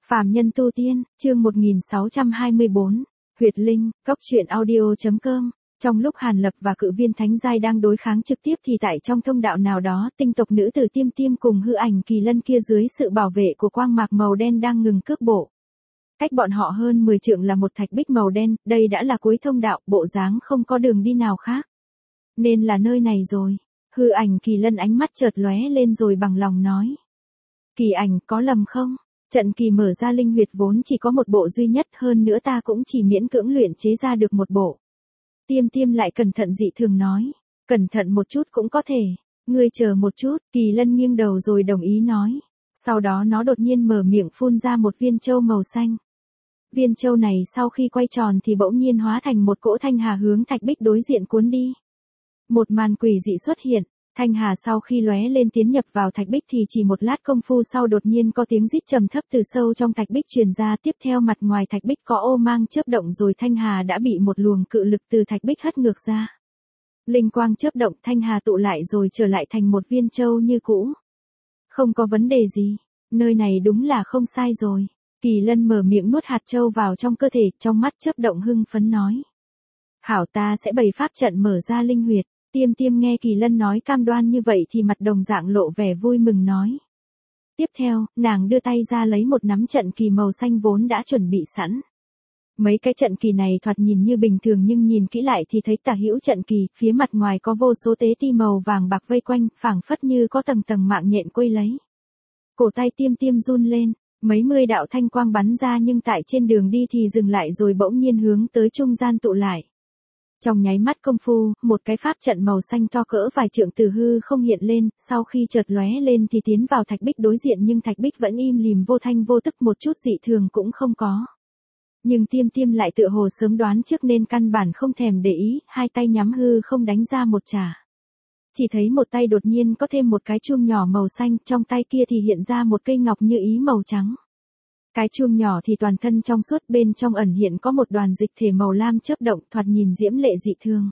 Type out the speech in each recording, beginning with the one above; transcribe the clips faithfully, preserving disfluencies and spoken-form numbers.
Phàm nhân tu tiên, chương một nghìn sáu trăm hai mươi tư, Huyệt Linh, cốc truyện audio chấm com. Trong lúc Hàn Lập và cự viên Thánh Giai đang đối kháng trực tiếp thì tại trong thông đạo nào đó, tinh tộc nữ tử Tiêm Tiêm cùng hư ảnh kỳ lân kia dưới sự bảo vệ của quang mạc màu đen đang ngừng cước bộ. Cách bọn họ hơn mười trượng là một thạch bích màu đen, đây đã là cuối thông đạo, bộ dáng không có đường đi nào khác. Nên là nơi này rồi. Hư ảnh kỳ lân ánh mắt chợt lóe lên rồi bằng lòng nói. Kỳ ảnh, có lầm không? Trận kỳ mở ra linh huyệt vốn chỉ có một bộ duy nhất, hơn nữa ta cũng chỉ miễn cưỡng luyện chế ra được một bộ. Tiêm Tiêm lại cẩn thận dị thường nói. Cẩn thận một chút cũng có thể. Ngươi chờ một chút, kỳ lân nghiêng đầu rồi đồng ý nói. Sau đó nó đột nhiên mở miệng phun ra một viên châu màu xanh. Viên châu này sau khi quay tròn thì bỗng nhiên hóa thành một cỗ thanh hà hướng thạch bích đối diện cuốn đi. Một màn quỷ dị xuất hiện. Thanh hà sau khi lóe lên tiến nhập vào thạch bích thì chỉ một lát công phu sau đột nhiên có tiếng rít trầm thấp từ sâu trong thạch bích truyền ra, tiếp theo mặt ngoài thạch bích có ô mang chớp động rồi thanh hà đã bị một luồng cự lực từ thạch bích hất ngược ra. Linh quang chớp động, thanh hà tụ lại rồi trở lại thành một viên châu như cũ. Không có vấn đề gì, nơi này đúng là không sai rồi. Kỳ lân mở miệng nuốt hạt châu vào trong cơ thể, trong mắt chớp động hưng phấn nói. Hảo, ta sẽ bày pháp trận mở ra linh huyệt. Tiêm Tiêm nghe kỳ lân nói cam đoan như vậy thì mặt đồng dạng lộ vẻ vui mừng nói. Tiếp theo, nàng đưa tay ra lấy một nắm trận kỳ màu xanh vốn đã chuẩn bị sẵn. Mấy cái trận kỳ này thoạt nhìn như bình thường nhưng nhìn kỹ lại thì thấy tả hữu trận kỳ, phía mặt ngoài có vô số tế ti màu vàng bạc vây quanh, phảng phất như có tầng tầng mạng nhện quây lấy. Cổ tay Tiêm Tiêm run lên, mấy mươi đạo thanh quang bắn ra nhưng tại trên đường đi thì dừng lại rồi bỗng nhiên hướng tới trung gian tụ lại. Trong nháy mắt công phu, một cái pháp trận màu xanh to cỡ vài trượng từ hư không hiện lên, sau khi chợt lóe lên thì tiến vào thạch bích đối diện nhưng thạch bích vẫn im lìm vô thanh vô tức, một chút dị thường cũng không có. Nhưng Tiêm Tiêm lại tựa hồ sớm đoán trước nên căn bản không thèm để ý, hai tay nhắm hư không đánh ra một chà. Chỉ thấy một tay đột nhiên có thêm một cái chuông nhỏ màu xanh, trong tay kia thì hiện ra một cây ngọc như ý màu trắng. Cái chuông nhỏ thì toàn thân trong suốt, bên trong ẩn hiện có một đoàn dịch thể màu lam chớp động, thoạt nhìn diễm lệ dị thường.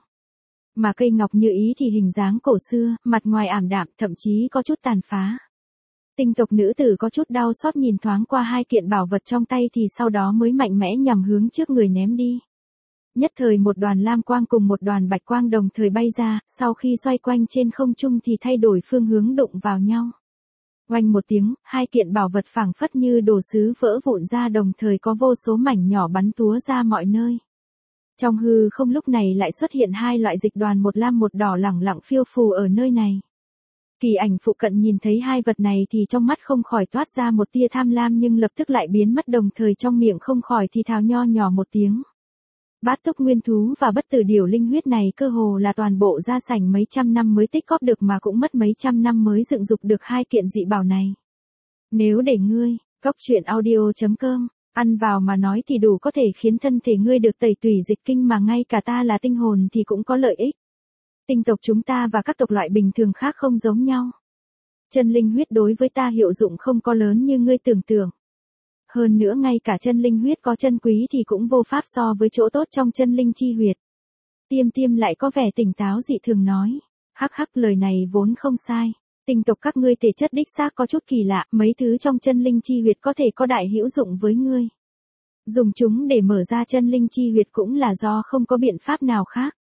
Mà cây ngọc như ý thì hình dáng cổ xưa, mặt ngoài ảm đạm, thậm chí có chút tàn phá. Tinh tộc nữ tử có chút đau xót nhìn thoáng qua hai kiện bảo vật trong tay thì sau đó mới mạnh mẽ nhằm hướng trước người ném đi. Nhất thời một đoàn lam quang cùng một đoàn bạch quang đồng thời bay ra, sau khi xoay quanh trên không trung thì thay đổi phương hướng đụng vào nhau. Oanh một tiếng, hai kiện bảo vật phảng phất như đồ sứ vỡ vụn ra, đồng thời có vô số mảnh nhỏ bắn túa ra mọi nơi. Trong hư không lúc này lại xuất hiện hai loại dịch đoàn, một lam một đỏ lẳng lặng phiêu phù ở nơi này. Kỳ ảnh phụ cận nhìn thấy hai vật này thì trong mắt không khỏi toát ra một tia tham lam nhưng lập tức lại biến mất, đồng thời trong miệng không khỏi thì thào nho nhỏ một tiếng. Bát túc nguyên thú và bất tử điểu linh huyết này cơ hồ là toàn bộ gia sảnh mấy trăm năm mới tích góp được mà cũng mất mấy trăm năm mới dựng dục được hai kiện dị bảo này. Nếu để ngươi, cốc truyện audio chấm com, ăn vào mà nói thì đủ có thể khiến thân thể ngươi được tẩy tủy dịch kinh, mà ngay cả ta là tinh hồn thì cũng có lợi ích. Tinh tộc chúng ta và các tộc loại bình thường khác không giống nhau. Chân linh huyết đối với ta hiệu dụng không có lớn như ngươi tưởng tượng. Hơn nữa ngay cả chân linh huyết có chân quý thì cũng vô pháp so với chỗ tốt trong chân linh chi huyệt. Tiêm Tiêm lại có vẻ tỉnh táo dị thường nói. Hắc hắc, lời này vốn không sai. Tinh tộc các ngươi thể chất đích xác có chút kỳ lạ, mấy thứ trong chân linh chi huyệt có thể có đại hữu dụng với ngươi. Dùng chúng để mở ra chân linh chi huyệt cũng là do không có biện pháp nào khác.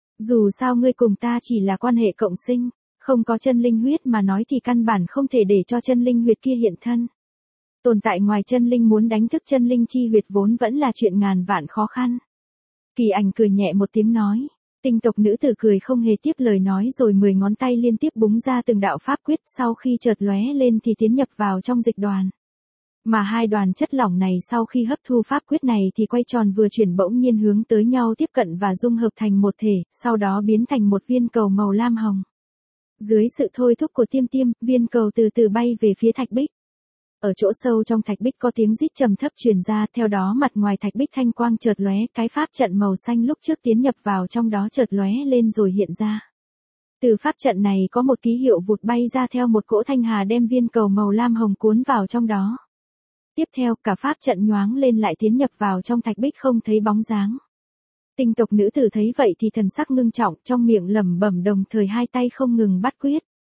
Dù sao ngươi cùng ta chỉ là quan hệ cộng sinh, không có chân linh huyết mà nói thì căn bản không thể để cho chân linh huyệt kia hiện thân. Tồn tại ngoài chân linh muốn đánh thức chân linh chi huyệt vốn vẫn là chuyện ngàn vạn khó khăn. Kỳ ảnh cười nhẹ một tiếng nói. Tinh tộc nữ tử cười không hề tiếp lời nói rồi mười ngón tay liên tiếp búng ra từng đạo pháp quyết, sau khi chợt lóe lên thì tiến nhập vào trong dịch đoàn. Mà hai đoàn chất lỏng này sau khi hấp thu pháp quyết này thì quay tròn vừa chuyển bỗng nhiên hướng tới nhau tiếp cận và dung hợp thành một thể, sau đó biến thành một viên cầu màu lam hồng. Dưới sự thôi thúc của Tiêm Tiêm, viên cầu từ từ bay về phía thạch bích. Ở chỗ sâu trong thạch bích có tiếng rít trầm thấp truyền ra, theo đó mặt ngoài thạch bích thanh quang chợt lóe, cái pháp trận màu xanh lúc trước tiến nhập vào trong đó chợt lóe lên rồi hiện ra. Từ pháp trận này có một ký hiệu vụt bay ra theo một cỗ thanh hà đem viên cầu màu lam hồng cuốn vào trong đó. Tiếp theo cả pháp trận nhoáng lên lại tiến nhập vào trong thạch bích không thấy bóng dáng. Tinh tộc nữ tử thấy vậy thì thần sắc ngưng trọng, trong miệng lẩm bẩm đồng thời hai tay không ngừng bắt quyết.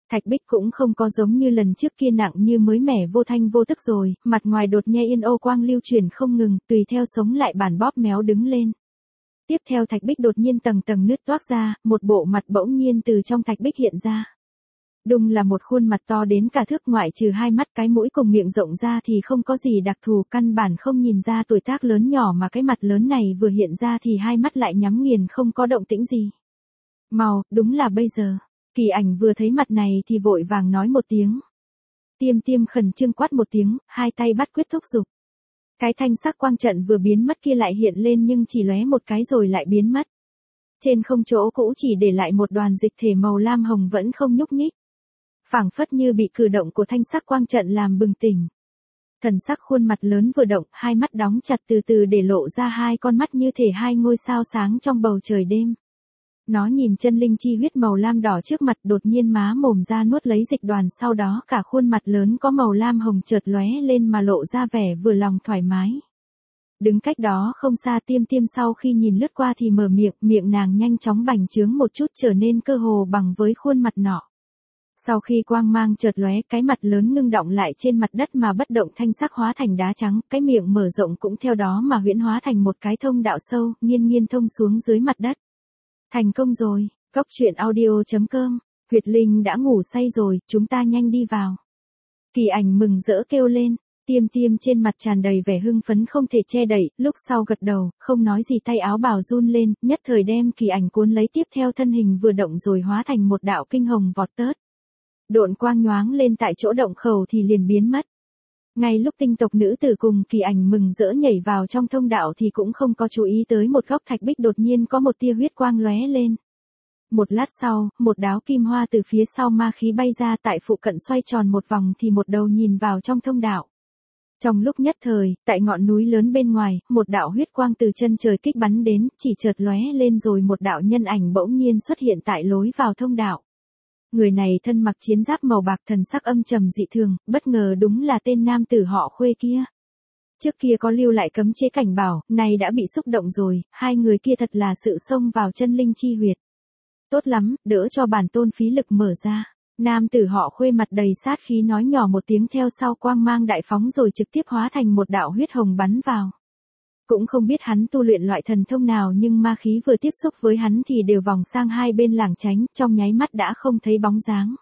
Thạch Bích cũng không có giống như lần trước kia nặng như mới mẻ vô thanh vô tức rồi, mặt ngoài đột nhiên yên ô quang lưu chuyển không ngừng, tùy theo sống lại bản bóp méo đứng lên. Tiếp theo Thạch Bích đột nhiên tầng tầng nứt toác ra, một bộ mặt bỗng nhiên từ trong Thạch Bích hiện ra. Đúng là một khuôn mặt to đến cả thước, ngoại trừ hai mắt cái mũi cùng miệng rộng ra thì không có gì đặc thù, căn bản không nhìn ra tuổi tác lớn nhỏ, mà cái mặt lớn này vừa hiện ra thì hai mắt lại nhắm nghiền không có động tĩnh gì. Mau, đúng là bây giờ. Kỳ Ảnh vừa thấy mặt này thì vội vàng nói một tiếng. Tiêm Tiêm khẩn trương quát một tiếng, hai tay bắt quyết thúc giục. Cái thanh sắc quang trận vừa biến mất kia lại hiện lên nhưng chỉ lóe một cái rồi lại biến mất. Trên không chỗ cũ chỉ để lại một đoàn dịch thể màu lam hồng vẫn không nhúc nhích. Phảng phất như bị cử động của thanh sắc quang trận làm bừng tỉnh. Thần sắc khuôn mặt lớn vừa động, hai mắt đóng chặt từ từ để lộ ra hai con mắt như thể hai ngôi sao sáng trong bầu trời đêm. Nó nhìn chân linh chi huyết màu lam đỏ trước mặt, đột nhiên má mồm ra nuốt lấy dịch đoàn, sau đó cả khuôn mặt lớn có màu lam hồng chợt lóe lên mà lộ ra vẻ vừa lòng thoải mái. Đứng cách đó không xa Tiêm Tiêm sau khi nhìn lướt qua thì mở miệng, miệng nàng nhanh chóng bành trướng một chút trở nên cơ hồ bằng với khuôn mặt nọ. Sau khi quang mang chợt lóe, cái mặt lớn ngưng động lại trên mặt đất mà bất động, thanh sắc hóa thành đá trắng, cái miệng mở rộng cũng theo đó mà huyễn hóa thành một cái thông đạo sâu, nghiêng nghiêng thông xuống dưới mặt đất. Thành công rồi, Cốc truyện audio chấm com, Huyệt Linh đã ngủ say rồi, chúng ta nhanh đi vào. Kỳ Ảnh mừng rỡ kêu lên, Tiêm Tiêm trên mặt tràn đầy vẻ hưng phấn không thể che đậy, lúc sau gật đầu, không nói gì, tay áo bào run lên, nhất thời đem Kỳ Ảnh cuốn lấy, tiếp theo thân hình vừa động rồi hóa thành một đạo kinh hồng vọt tớt. Độn quang nhoáng lên tại chỗ động khẩu thì liền biến mất. Ngay lúc tinh tộc nữ tử cùng Kỳ Ảnh mừng rỡ nhảy vào trong thông đạo thì cũng không có chú ý tới một góc Thạch Bích đột nhiên có một tia huyết quang lóe lên. Một lát sau, một đáo kim hoa từ phía sau ma khí bay ra, tại phụ cận xoay tròn một vòng thì một đầu nhìn vào trong thông đạo. Trong lúc nhất thời, tại ngọn núi lớn bên ngoài, một đạo huyết quang từ chân trời kích bắn đến, chỉ chợt lóe lên rồi một đạo nhân ảnh bỗng nhiên xuất hiện tại lối vào thông đạo. Người này thân mặc chiến giáp màu bạc, thần sắc âm trầm dị thường, bất ngờ đúng là tên nam tử họ Khuê kia. Trước kia có lưu lại cấm chế cảnh bảo, này đã bị xúc động rồi, hai người kia thật là sự xông vào chân linh chi huyệt. Tốt lắm, đỡ cho bản tôn phí lực mở ra. Nam tử họ Khuê mặt đầy sát khí nói nhỏ một tiếng, theo sau quang mang đại phóng rồi trực tiếp hóa thành một đạo huyết hồng bắn vào. Cũng không biết hắn tu luyện loại thần thông nào nhưng ma khí vừa tiếp xúc với hắn thì đều vòng sang hai bên lảng tránh, trong nháy mắt đã không thấy bóng dáng.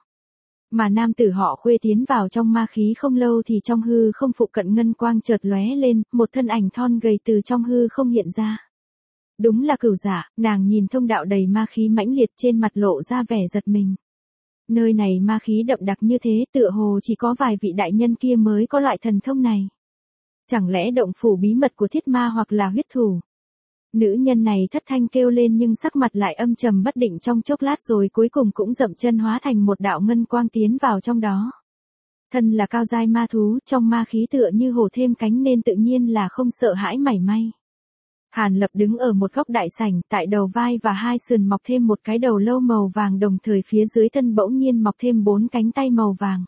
Mà nam tử họ Khuê tiến vào trong ma khí không lâu thì trong hư không phụ cận ngân quang chợt lóe lên, một thân ảnh thon gầy từ trong hư không hiện ra. Đúng là Cửu Giả, nàng nhìn thông đạo đầy ma khí mãnh liệt, trên mặt lộ ra vẻ giật mình. Nơi này ma khí đậm đặc như thế, tựa hồ chỉ có vài vị đại nhân kia mới có loại thần thông này. Chẳng lẽ động phủ bí mật của thiết ma hoặc là huyết thủ? Nữ nhân này thất thanh kêu lên nhưng sắc mặt lại âm trầm bất định trong chốc lát rồi cuối cùng cũng dậm chân hóa thành một đạo ngân quang tiến vào trong đó. Thân là cao giai ma thú, trong ma khí tựa như hổ thêm cánh nên tự nhiên là không sợ hãi mảy may. Hàn Lập đứng ở một góc đại sảnh, tại đầu vai và hai sườn mọc thêm một cái đầu lâu màu vàng, đồng thời phía dưới thân bỗng nhiên mọc thêm bốn cánh tay màu vàng.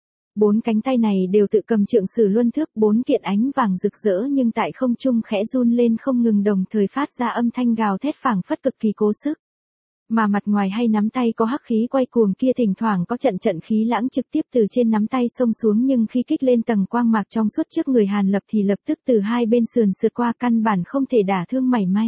Bốn cánh tay này đều tự cầm trượng sử luân thước, bốn kiện ánh vàng rực rỡ nhưng tại không trung khẽ run lên không ngừng, đồng thời phát ra âm thanh gào thét phảng phất cực kỳ cố sức. Mà mặt ngoài hay nắm tay có hắc khí quay cuồng kia thỉnh thoảng có trận trận khí lãng trực tiếp từ trên nắm tay xông xuống, nhưng khi kích lên tầng quang mạc trong suốt trước người Hàn Lập thì lập tức từ hai bên sườn sượt qua, căn bản không thể đả thương mảy may.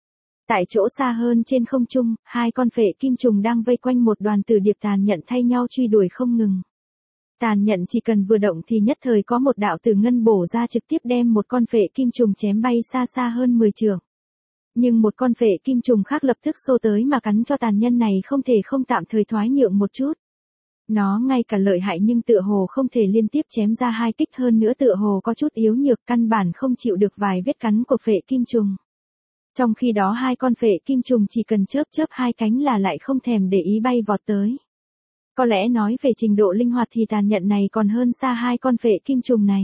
Tại chỗ xa hơn trên không trung, hai con phệ kim trùng đang vây quanh một đoàn tử điệp tàn nhẫn thay nhau truy đuổi không ngừng. Tàn nhẫn chỉ cần vừa động thì nhất thời có một đạo tử ngân bổ ra trực tiếp đem một con phệ kim trùng chém bay xa xa hơn mười trượng. Nhưng một con phệ kim trùng khác lập tức xô tới mà cắn cho tàn nhân này không thể không tạm thời thoái nhượng một chút. Nó ngay cả lợi hại nhưng tựa hồ không thể liên tiếp chém ra hai kích, hơn nữa tựa hồ có chút yếu nhược, căn bản không chịu được vài vết cắn của phệ kim trùng. Trong khi đó hai con phệ kim trùng chỉ cần chớp chớp hai cánh là lại không thèm để ý bay vọt tới. Có lẽ nói về trình độ linh hoạt thì tàn nhẫn này còn hơn xa hai con phệ kim trùng này.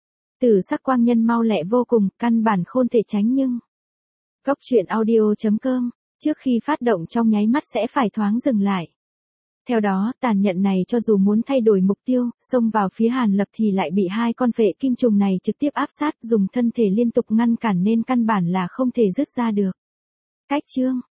Tử sắc quang nhân mau lẹ vô cùng, căn bản khôn thể tránh nhưng. Cốc truyện audio chấm com, trước khi phát động trong nháy mắt sẽ phải thoáng dừng lại. Theo đó, tàn nhẫn này cho dù muốn thay đổi mục tiêu, xông vào phía Hàn Lập thì lại bị hai con phệ kim trùng này trực tiếp áp sát, dùng thân thể liên tục ngăn cản nên căn bản là không thể dứt ra được. Cách chương